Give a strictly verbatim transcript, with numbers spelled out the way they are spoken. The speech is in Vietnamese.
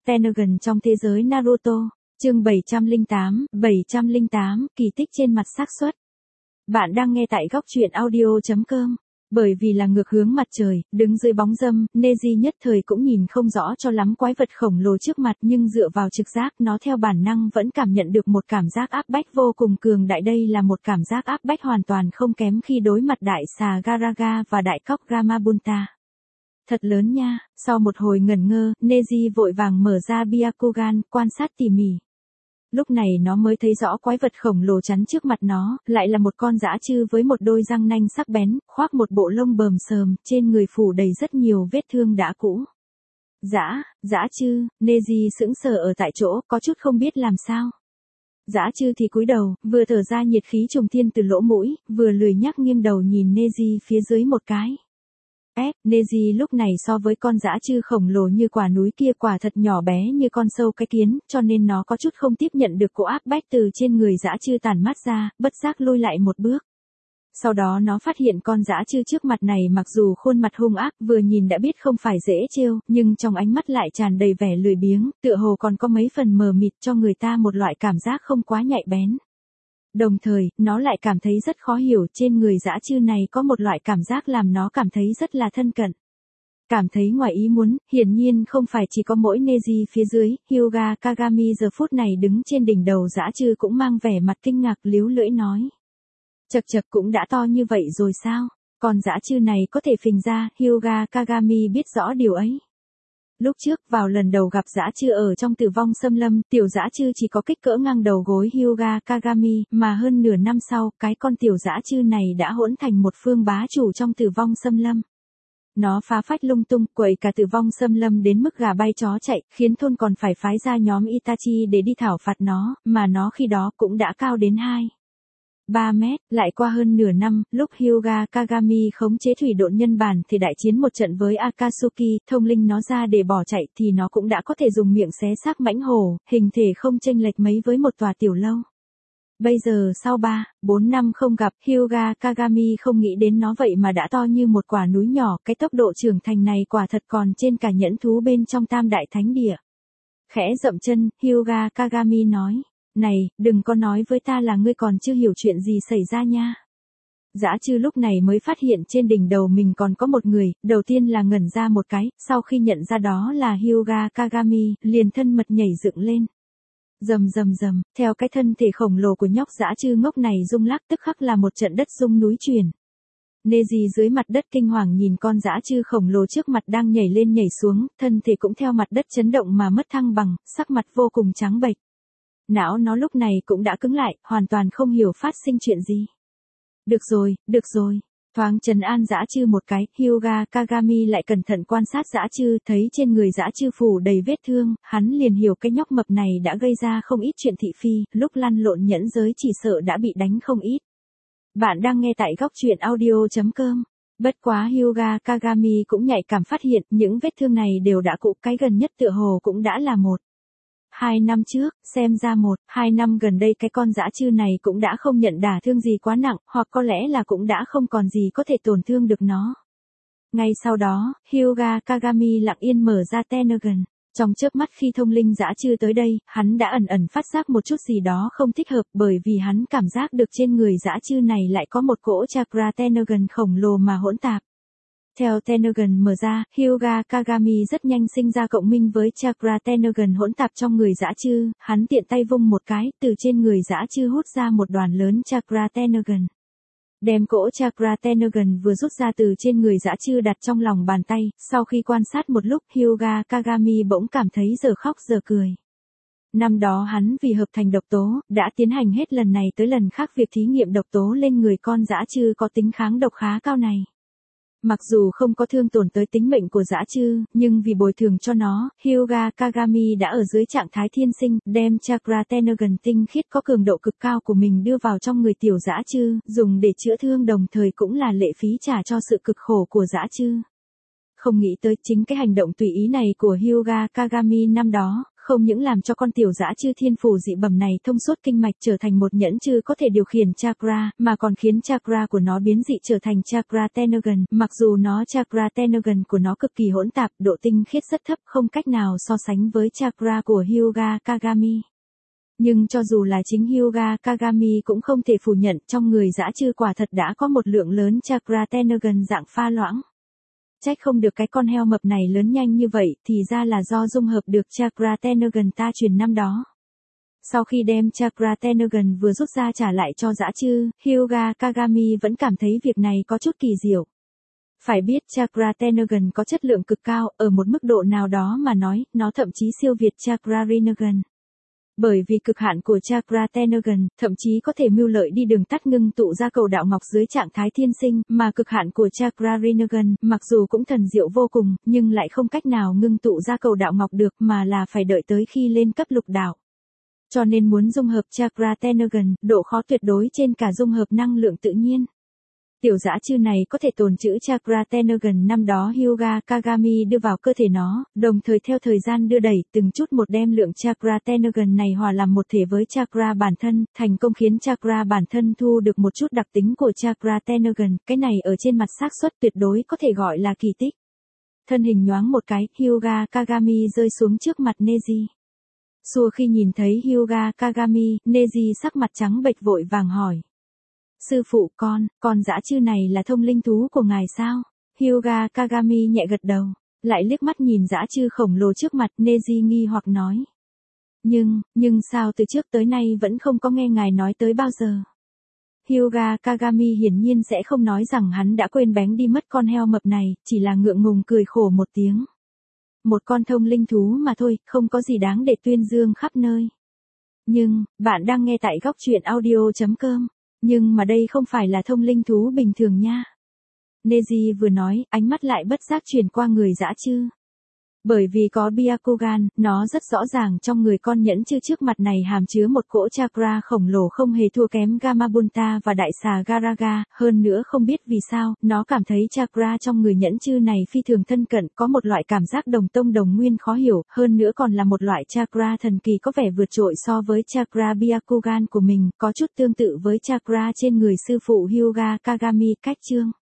Tenergan trong thế giới Naruto, chương bảy trăm lẻ tám, bảy trăm lẻ tám, kỳ tích trên mặt xác suất. Bạn đang nghe tại góc truyện audio chấm com. Bởi vì là ngược hướng mặt trời, đứng dưới bóng râm, Neji nhất thời cũng nhìn không rõ cho lắm quái vật khổng lồ trước mặt, nhưng dựa vào trực giác nó theo bản năng vẫn cảm nhận được một cảm giác áp bách vô cùng cường đại. Đây là một cảm giác áp bách hoàn toàn không kém khi đối mặt đại xà Garaga và đại cóc Gamabunta. Thật lớn nha. Sau một hồi ngẩn ngơ, Neji vội vàng mở ra Byakugan, quan sát tỉ mỉ. Lúc này nó mới thấy rõ quái vật khổng lồ chắn trước mặt nó, lại là một con dã trư với một đôi răng nanh sắc bén, khoác một bộ lông bờm sờm, trên người phủ đầy rất nhiều vết thương đã cũ. Dã, dã trư, Neji sững sờ ở tại chỗ, có chút không biết làm sao. Dã trư thì cúi đầu, vừa thở ra nhiệt khí trùng thiên từ lỗ mũi, vừa lười nhác nghiêng đầu nhìn Neji phía dưới một cái. Ép, Neji lúc này so với con dã trư khổng lồ như quả núi kia quả thật nhỏ bé như con sâu cái kiến, cho nên nó có chút không tiếp nhận được cỗ áp bách từ trên người dã trư tản mát ra, bất giác lui lại một bước. Sau đó nó phát hiện con dã trư trước mặt này mặc dù khuôn mặt hung ác vừa nhìn đã biết không phải dễ trêu, nhưng trong ánh mắt lại tràn đầy vẻ lười biếng, tựa hồ còn có mấy phần mờ mịt cho người ta một loại cảm giác không quá nhạy bén. Đồng thời, nó lại cảm thấy rất khó hiểu trên người dã trư này có một loại cảm giác làm nó cảm thấy rất là thân cận. Cảm thấy ngoài ý muốn, hiển nhiên không phải chỉ có mỗi Neji phía dưới, Hyuga Kagami giờ phút này đứng trên đỉnh đầu dã trư cũng mang vẻ mặt kinh ngạc líu lưỡi nói. Chật chật cũng đã to như vậy rồi sao? Còn dã trư này có thể phình ra, Hyuga Kagami biết rõ điều ấy. Lúc trước vào lần đầu gặp dã trư ở trong Tử vong xâm lâm, tiểu dã trư chỉ có kích cỡ ngang đầu gối Hyuga Kagami, mà hơn nửa năm sau, cái con tiểu dã trư này đã hỗn thành một phương bá chủ trong Tử vong xâm lâm. Nó phá phách lung tung, quậy cả Tử vong xâm lâm đến mức gà bay chó chạy, khiến thôn còn phải phái ra nhóm Itachi để đi thảo phạt nó, mà nó khi đó cũng đã cao đến hai ba mét, lại qua hơn nửa năm, lúc Hyuga Kagami khống chế thủy độn nhân bản thì đại chiến một trận với Akatsuki, thông linh nó ra để bỏ chạy thì nó cũng đã có thể dùng miệng xé xác mãnh hổ, hình thể không chênh lệch mấy với một tòa tiểu lâu. Bây giờ sau ba, bốn năm không gặp, Hyuga Kagami không nghĩ đến nó vậy mà đã to như một quả núi nhỏ, cái tốc độ trưởng thành này quả thật còn trên cả nhẫn thú bên trong Tam Đại Thánh Địa. Khẽ dậm chân, Hyuga Kagami nói. Này, đừng có nói với ta là ngươi còn chưa hiểu chuyện gì xảy ra nha. Dã trư lúc này mới phát hiện trên đỉnh đầu mình còn có một người, đầu tiên là ngẩn ra một cái, sau khi nhận ra đó là Hyuga Kagami, liền thân mật nhảy dựng lên. Rầm rầm rầm, theo cái thân thể khổng lồ của nhóc dã trư ngốc này rung lắc tức khắc là một trận đất rung núi chuyển. Neji dưới mặt đất kinh hoàng nhìn con dã trư khổng lồ trước mặt đang nhảy lên nhảy xuống, thân thể cũng theo mặt đất chấn động mà mất thăng bằng, sắc mặt vô cùng trắng bệch. Não nó lúc này cũng đã cứng lại, hoàn toàn không hiểu phát sinh chuyện gì. Được rồi, được rồi. Thoáng trấn an dã trư một cái, Hyuga Kagami lại cẩn thận quan sát dã trư, thấy trên người dã trư phủ đầy vết thương, hắn liền hiểu cái nhóc mập này đã gây ra không ít chuyện thị phi, lúc lăn lộn nhẫn giới chỉ sợ đã bị đánh không ít. Bạn đang nghe tại góc truyện audio chấm com. Bất quá Hyuga Kagami cũng nhạy cảm phát hiện, những vết thương này đều đã cũ, cái gần nhất tựa hồ cũng đã là một. Hai năm trước, xem ra một, hai năm gần đây cái con dã trư này cũng đã không nhận đả thương gì quá nặng, hoặc có lẽ là cũng đã không còn gì có thể tổn thương được nó. Ngay sau đó, Hyuga Kagami lặng yên mở ra Tenergan. Trong chớp mắt khi thông linh dã trư tới đây, hắn đã ẩn ẩn phát giác một chút gì đó không thích hợp bởi vì hắn cảm giác được trên người dã trư này lại có một cỗ chakra Tenergan khổng lồ mà hỗn tạp. Theo Tenergan mở ra, Hyuga Kagami rất nhanh sinh ra cộng minh với chakra Tenergan hỗn tạp trong người dã trư, hắn tiện tay vung một cái, từ trên người dã trư hút ra một đoàn lớn chakra Tenergan. Đem cỗ chakra Tenergan vừa rút ra từ trên người dã trư đặt trong lòng bàn tay, sau khi quan sát một lúc Hyuga Kagami bỗng cảm thấy giờ khóc giờ cười. Năm đó hắn vì hợp thành độc tố, đã tiến hành hết lần này tới lần khác việc thí nghiệm độc tố lên người con dã trư có tính kháng độc khá cao này. Mặc dù không có thương tổn tới tính mệnh của dã trư, nhưng vì bồi thường cho nó, Hyuga Kagami đã ở dưới trạng thái thiên sinh, đem chakra Tenergan tinh khiết có cường độ cực cao của mình đưa vào trong người tiểu dã trư, dùng để chữa thương đồng thời cũng là lệ phí trả cho sự cực khổ của dã trư. Không nghĩ tới chính cái hành động tùy ý này của Hyuga Kagami năm đó, không những làm cho con tiểu dã chư thiên phù dị bẩm này thông suốt kinh mạch trở thành một nhẫn chư có thể điều khiển chakra, mà còn khiến chakra của nó biến dị trở thành chakra Tenagan, mặc dù nó chakra Tenagan của nó cực kỳ hỗn tạp, độ tinh khiết rất thấp, không cách nào so sánh với chakra của Hyuga Kagami. Nhưng cho dù là chính Hyuga Kagami cũng không thể phủ nhận trong người dã chư quả thật đã có một lượng lớn chakra Tenagan dạng pha loãng. Trách không được cái con heo mập này lớn nhanh như vậy, thì ra là do dung hợp được chakra Tenagan ta truyền năm đó. Sau khi đem chakra Tenagan vừa rút ra trả lại cho dã chư, Hyuga Kagami vẫn cảm thấy việc này có chút kỳ diệu. Phải biết chakra Tenagan có chất lượng cực cao, ở một mức độ nào đó mà nói, nó thậm chí siêu việt chakra Rinnegan. Bởi vì cực hạn của chakra Tenagan, thậm chí có thể mưu lợi đi đường tắt ngưng tụ ra cầu đạo ngọc dưới trạng thái thiên sinh, mà cực hạn của chakra Rinnegan, mặc dù cũng thần diệu vô cùng, nhưng lại không cách nào ngưng tụ ra cầu đạo ngọc được mà là phải đợi tới khi lên cấp lục đạo. Cho nên muốn dung hợp chakra Tenagan, độ khó tuyệt đối trên cả dung hợp năng lượng tự nhiên. Tiểu dã chư này có thể tồn trữ chakra Tenagan năm đó Hyuga Kagami đưa vào cơ thể nó, đồng thời theo thời gian đưa đẩy từng chút một đem lượng chakra Tenagan này hòa làm một thể với chakra bản thân, thành công khiến chakra bản thân thu được một chút đặc tính của chakra Tenagan, cái này ở trên mặt xác suất tuyệt đối có thể gọi là kỳ tích. Thân hình nhoáng một cái, Hyuga Kagami rơi xuống trước mặt Neji. Xua khi nhìn thấy Hyuga Kagami, Neji sắc mặt trắng bệch vội vàng hỏi. Sư phụ con, con dã chư này là thông linh thú của ngài sao? Hyuga Kagami nhẹ gật đầu, lại liếc mắt nhìn dã chư khổng lồ trước mặt, Neji nghi hoặc nói. Nhưng, nhưng sao từ trước tới nay vẫn không có nghe ngài nói tới bao giờ? Hyuga Kagami hiển nhiên sẽ không nói rằng hắn đã quên bén đi mất con heo mập này, chỉ là ngượng ngùng cười khổ một tiếng. Một con thông linh thú mà thôi, không có gì đáng để tuyên dương khắp nơi. Nhưng, bạn đang nghe tại góc truyện audio chấm com. Nhưng mà đây không phải là thông linh thú bình thường nha. Neji vừa nói, ánh mắt lại bất giác chuyển qua người dã chư. Bởi vì có Byakugan, nó rất rõ ràng trong người con nhẫn chư trước mặt này hàm chứa một cỗ chakra khổng lồ không hề thua kém Gamabunta và đại xà Garaga, hơn nữa không biết vì sao, nó cảm thấy chakra trong người nhẫn chư này phi thường thân cận, có một loại cảm giác đồng tông đồng nguyên khó hiểu, hơn nữa còn là một loại chakra thần kỳ có vẻ vượt trội so với chakra Byakugan của mình, có chút tương tự với chakra trên người sư phụ Hyuga Kagami, cách chương.